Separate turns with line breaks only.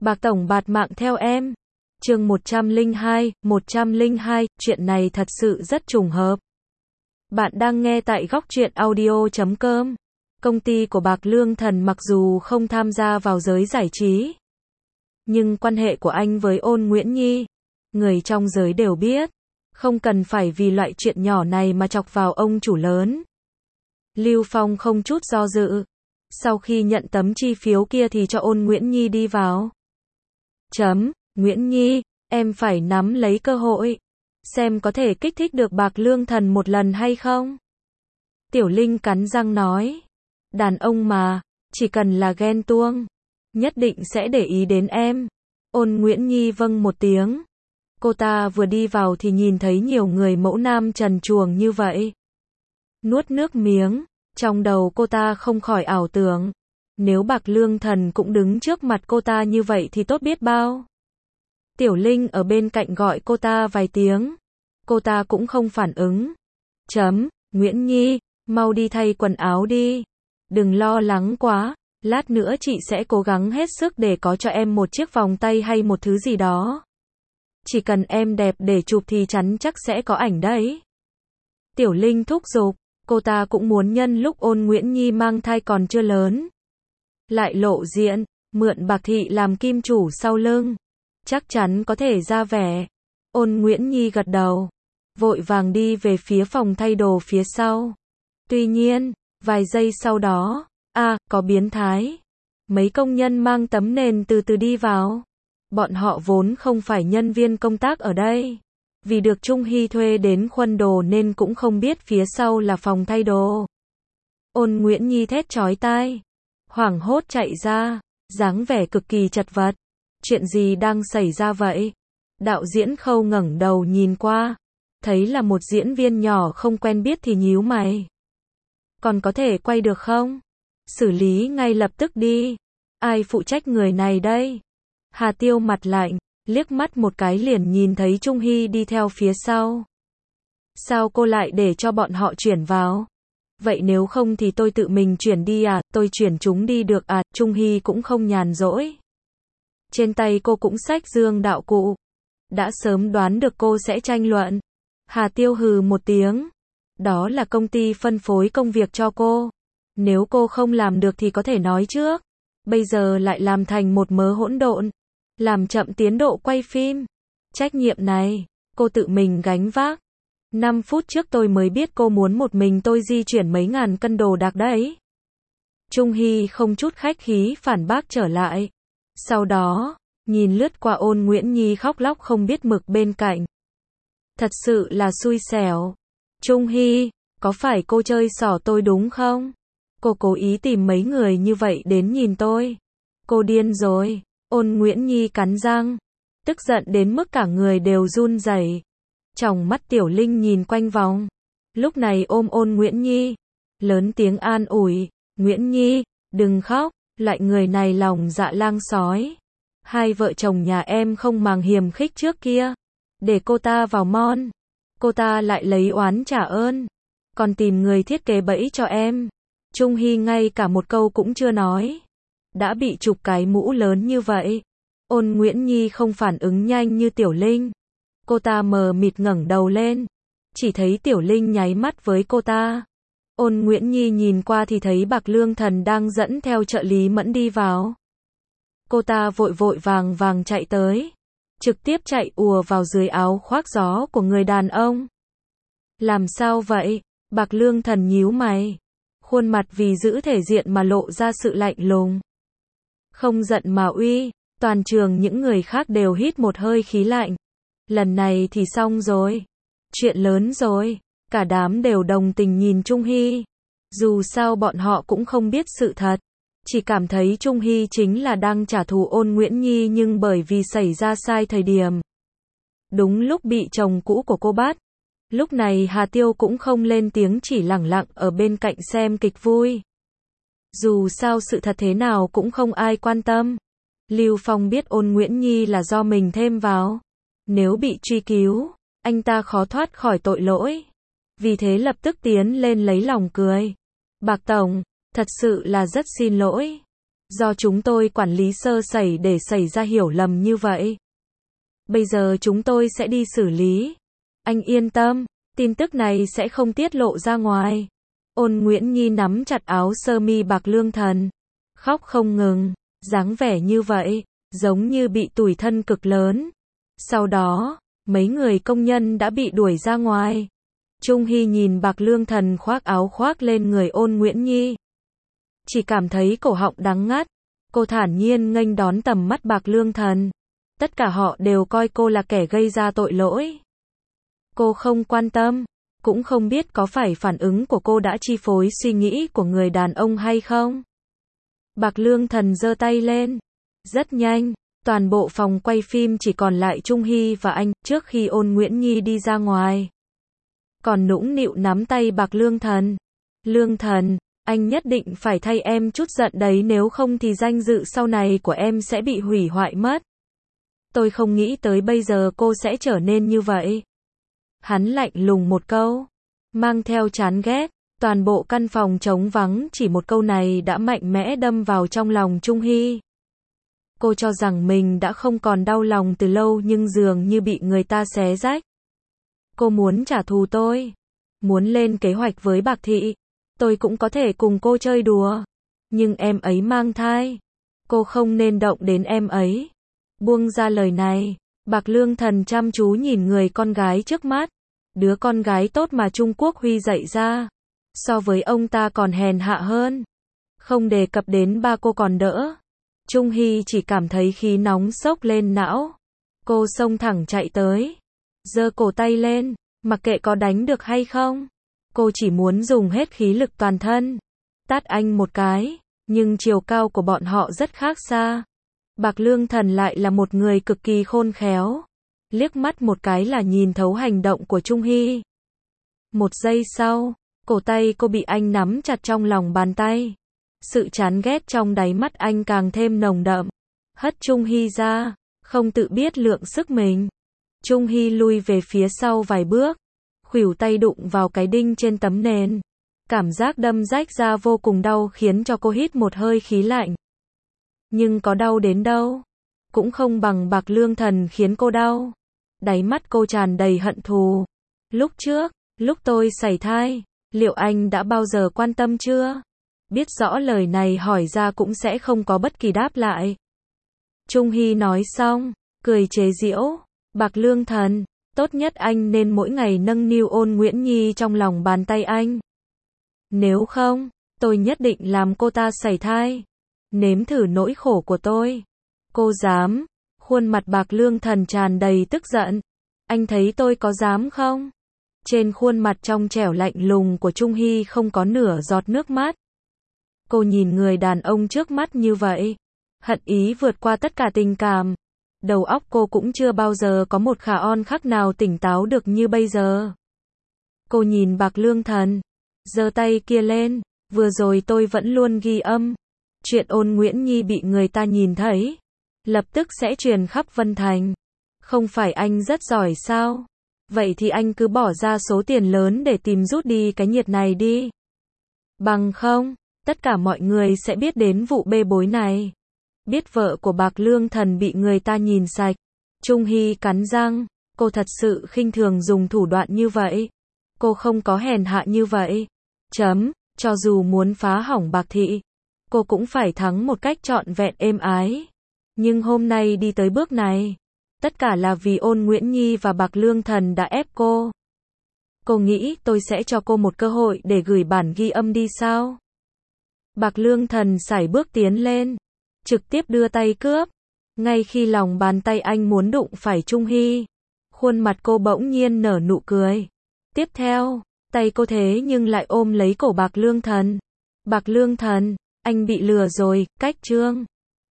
Bạc tổng bạt mạng theo em. Chương 102, chuyện này thật sự rất trùng hợp. Bạn đang nghe tại góc truyện audio.com. Công ty của Bạc Lương Thần mặc dù không tham gia vào giới giải trí, nhưng quan hệ của anh với Ôn Nguyễn Nhi, người trong giới đều biết, không cần phải vì loại chuyện nhỏ này mà chọc vào ông chủ lớn. Lưu Phong không chút do dự, sau khi nhận tấm chi phiếu kia thì cho Ôn Nguyễn Nhi đi vào. Nguyễn Nhi, em phải nắm lấy cơ hội, xem có thể kích thích được Bạc Lương Thần một lần hay không. Tiểu Linh cắn răng nói, đàn ông mà, chỉ cần là ghen tuông, nhất định sẽ để ý đến em. Ôn Nguyễn Nhi vâng một tiếng. Cô ta vừa đi vào thì nhìn thấy nhiều người mẫu nam trần truồng như vậy. Nuốt nước miếng, trong đầu cô ta không khỏi ảo tưởng, nếu Bạc Lương Thần cũng đứng trước mặt cô ta như vậy thì tốt biết bao. Tiểu Linh ở bên cạnh gọi cô ta vài tiếng, cô ta cũng không phản ứng. Nguyễn Nhi, mau đi thay quần áo đi, đừng lo lắng quá, lát nữa chị sẽ cố gắng hết sức để có cho em một chiếc vòng tay hay một thứ gì đó. Chỉ cần em đẹp để chụp thì chắn chắc sẽ có ảnh đấy. Tiểu Linh thúc giục, cô ta cũng muốn nhân lúc Ôn Nguyễn Nhi mang thai còn chưa lớn, lại lộ diện, mượn Bạc thị làm kim chủ sau lưng, chắc chắn có thể ra vẻ. Ôn Nguyễn Nhi gật đầu, vội vàng đi về phía phòng thay đồ phía sau. Tuy nhiên, vài giây sau đó, có biến thái. Mấy công nhân mang tấm nền từ từ đi vào. Bọn họ vốn không phải nhân viên công tác ở đây, vì được Trung Hy thuê đến khuân đồ nên cũng không biết phía sau là phòng thay đồ. Ôn Nguyễn Nhi thét chói tai, hoảng hốt chạy ra, dáng vẻ cực kỳ chật vật. Chuyện gì đang xảy ra vậy? Đạo diễn Khâu ngẩng đầu nhìn qua, thấy là một diễn viên nhỏ không quen biết thì nhíu mày. Còn có thể quay được không? Xử lý ngay lập tức đi. Ai phụ trách người này đây? Hà Tiêu mặt lạnh, liếc mắt một cái liền nhìn thấy Trung Hy đi theo phía sau. Sao cô lại để cho bọn họ chuyển vào? Vậy nếu không thì tôi tự mình chuyển đi à? Tôi chuyển chúng đi được à? Trung Hy cũng không nhàn rỗi. Trên tay cô cũng xách dương đạo cụ. Đã sớm đoán được cô sẽ tranh luận. Hà Tiêu hừ một tiếng. Đó là công ty phân phối công việc cho cô. Nếu cô không làm được thì có thể nói trước. Bây giờ lại làm thành một mớ hỗn độn, làm chậm tiến độ quay phim. Trách nhiệm này, cô tự mình gánh vác. 5 phút trước tôi mới biết cô muốn một mình tôi di chuyển mấy ngàn cân đồ đạc đấy. Trung Hy không chút khách khí phản bác trở lại. Sau đó, nhìn lướt qua Ôn Nguyễn Nhi khóc lóc không biết mực bên cạnh. Thật sự là xui xẻo. Trung Hy, có phải cô chơi xỏ tôi đúng không? Cô cố ý tìm mấy người như vậy đến nhìn tôi. Cô điên rồi. Ôn Nguyễn Nhi cắn răng, tức giận đến mức cả người đều run rẩy. Tròng mắt Tiểu Linh nhìn quanh vòng, lúc này ôm Ôn Nguyễn Nhi, lớn tiếng an ủi, Nguyễn Nhi, đừng khóc, loại người này lòng dạ lang sói. Hai vợ chồng nhà em không màng hiềm khích trước kia, để cô ta vào mon, cô ta lại lấy oán trả ơn, còn tìm người thiết kế bẫy cho em. Trung Hy ngay cả một câu cũng chưa nói, đã bị chụp cái mũ lớn như vậy. Ôn Nguyễn Nhi không phản ứng nhanh như Tiểu Linh. Cô ta mờ mịt ngẩng đầu lên, chỉ thấy Tiểu Linh nháy mắt với cô ta. Ôn Nguyễn Nhi nhìn qua thì thấy Bạc Lương Thần đang dẫn theo trợ lý Mẫn đi vào. Cô ta vội vội vàng vàng chạy tới, trực tiếp chạy ùa vào dưới áo khoác gió của người đàn ông. Làm sao vậy? Bạc Lương Thần nhíu mày, khuôn mặt vì giữ thể diện mà lộ ra sự lạnh lùng. Không giận mà uy. Toàn trường những người khác đều hít một hơi khí lạnh. Lần này thì xong rồi. Chuyện lớn rồi. Cả đám đều đồng tình nhìn Trung Hy. Dù sao bọn họ cũng không biết sự thật. Chỉ cảm thấy Trung Hy chính là đang trả thù Ôn Nguyễn Nhi nhưng bởi vì xảy ra sai thời điểm. Đúng lúc bị chồng cũ của cô bắt. Lúc này Hà Tiêu cũng không lên tiếng chỉ lẳng lặng ở bên cạnh xem kịch vui. Dù sao sự thật thế nào cũng không ai quan tâm. Lưu Phong biết Ôn Nguyễn Nhi là do mình thêm vào. Nếu bị truy cứu, anh ta khó thoát khỏi tội lỗi. Vì thế lập tức tiến lên lấy lòng cười. Bạc tổng, thật sự là rất xin lỗi. Do chúng tôi quản lý sơ sẩy để xảy ra hiểu lầm như vậy. Bây giờ chúng tôi sẽ đi xử lý. Anh yên tâm, tin tức này sẽ không tiết lộ ra ngoài. Ôn Nguyễn Nhi nắm chặt áo sơ mi bạc lương thần. Khóc không ngừng, dáng vẻ như vậy, giống như bị tủi thân cực lớn. Sau đó, mấy người công nhân đã bị đuổi ra ngoài. Trung Hy nhìn bạc lương thần khoác áo khoác lên người Ôn Nguyễn Nhi. Chỉ cảm thấy cổ họng đắng ngắt. Cô thản nhiên nghênh đón tầm mắt bạc lương thần. Tất cả họ đều coi cô là kẻ gây ra tội lỗi. Cô không quan tâm, cũng không biết có phải phản ứng của cô đã chi phối suy nghĩ của người đàn ông hay không. Bạc lương thần giơ tay lên. Rất nhanh, toàn bộ phòng quay phim chỉ còn lại Trung Hy và anh, trước khi Ôn Nguyễn Nhi đi ra ngoài. Còn nũng nịu nắm tay bạc lương thần. Lương thần, anh nhất định phải thay em chút giận đấy, nếu không thì danh dự sau này của em sẽ bị hủy hoại mất. Tôi không nghĩ tới bây giờ cô sẽ trở nên như vậy. Hắn lạnh lùng một câu, mang theo chán ghét. Toàn bộ căn phòng trống vắng, chỉ một câu này đã mạnh mẽ đâm vào trong lòng Trung Hy. Cô cho rằng mình đã không còn đau lòng từ lâu, nhưng dường như bị người ta xé rách. Cô muốn trả thù tôi, muốn lên kế hoạch với Bạc Thị. Tôi cũng có thể cùng cô chơi đùa, nhưng em ấy mang thai. Cô không nên động đến em ấy. Buông ra lời này, bạc lương thần chăm chú nhìn người con gái trước mắt. Đứa con gái tốt mà Trung Quốc Huy dạy ra. So với ông ta còn hèn hạ hơn. Không đề cập đến ba cô còn đỡ. Trung Hy chỉ cảm thấy khí nóng sốc lên não. Cô xông thẳng chạy tới. Giơ cổ tay lên, mặc kệ có đánh được hay không. Cô chỉ muốn dùng hết khí lực toàn thân. Tát anh một cái, nhưng chiều cao của bọn họ rất khác xa. Bạc lương thần lại là một người cực kỳ khôn khéo. Liếc mắt một cái là nhìn thấu hành động của Trung Hy. Một giây sau, cổ tay cô bị anh nắm chặt trong lòng bàn tay. Sự chán ghét trong đáy mắt anh càng thêm nồng đậm. Hất Trung Hy ra, không tự biết lượng sức mình. Trung Hy lui về phía sau vài bước. Khuỷu tay đụng vào cái đinh trên tấm nền. Cảm giác đâm rách ra vô cùng đau, khiến cho cô hít một hơi khí lạnh. Nhưng có đau đến đâu, cũng không bằng bạc lương thần khiến cô đau. Đáy mắt cô tràn đầy hận thù. Lúc trước, lúc tôi sảy thai, liệu anh đã bao giờ quan tâm chưa? Biết rõ lời này hỏi ra cũng sẽ không có bất kỳ đáp lại. Trung Hy nói xong, cười chế giễu. Bạc lương thần, tốt nhất anh nên mỗi ngày nâng niu Ôn Nguyễn Nhi trong lòng bàn tay anh. Nếu không, tôi nhất định làm cô ta sảy thai. Nếm thử nỗi khổ của tôi. Cô dám? Khuôn mặt bạc lương thần tràn đầy tức giận. Anh thấy tôi có dám không? Trên khuôn mặt trong trẻo lạnh lùng của Trung Hy không có nửa giọt nước mắt. Cô nhìn người đàn ông trước mắt như vậy. Hận ý vượt qua tất cả tình cảm. Đầu óc cô cũng chưa bao giờ có một khả on khắc nào tỉnh táo được như bây giờ. Cô nhìn bạc lương thần. Giơ tay kia lên. Vừa rồi tôi vẫn luôn ghi âm. Chuyện Ôn Nguyễn Nhi bị người ta nhìn thấy, lập tức sẽ truyền khắp Vân Thành. Không phải anh rất giỏi sao? Vậy thì anh cứ bỏ ra số tiền lớn để tìm rút đi cái nhiệt này đi. Bằng không, tất cả mọi người sẽ biết đến vụ bê bối này. Biết vợ của bạc lương thần bị người ta nhìn sạch. Trung Hy cắn răng, cô thật sự khinh thường dùng thủ đoạn như vậy. Cô không có hèn hạ như vậy. Cho dù muốn phá hỏng Bạc Thị, cô cũng phải thắng một cách trọn vẹn êm ái. Nhưng hôm nay đi tới bước này, tất cả là vì Ôn Nguyễn Nhi và bạc lương thần đã ép cô. Cô nghĩ tôi sẽ cho cô một cơ hội để gửi bản ghi âm đi sao? Bạc lương thần sải bước tiến lên, trực tiếp đưa tay cướp. Ngay khi lòng bàn tay anh muốn đụng phải Trung Hy, khuôn mặt cô bỗng nhiên nở nụ cười. Tiếp theo, tay cô thế nhưng lại ôm lấy cổ bạc lương thần. Bạc lương thần, anh bị lừa rồi, cách chương.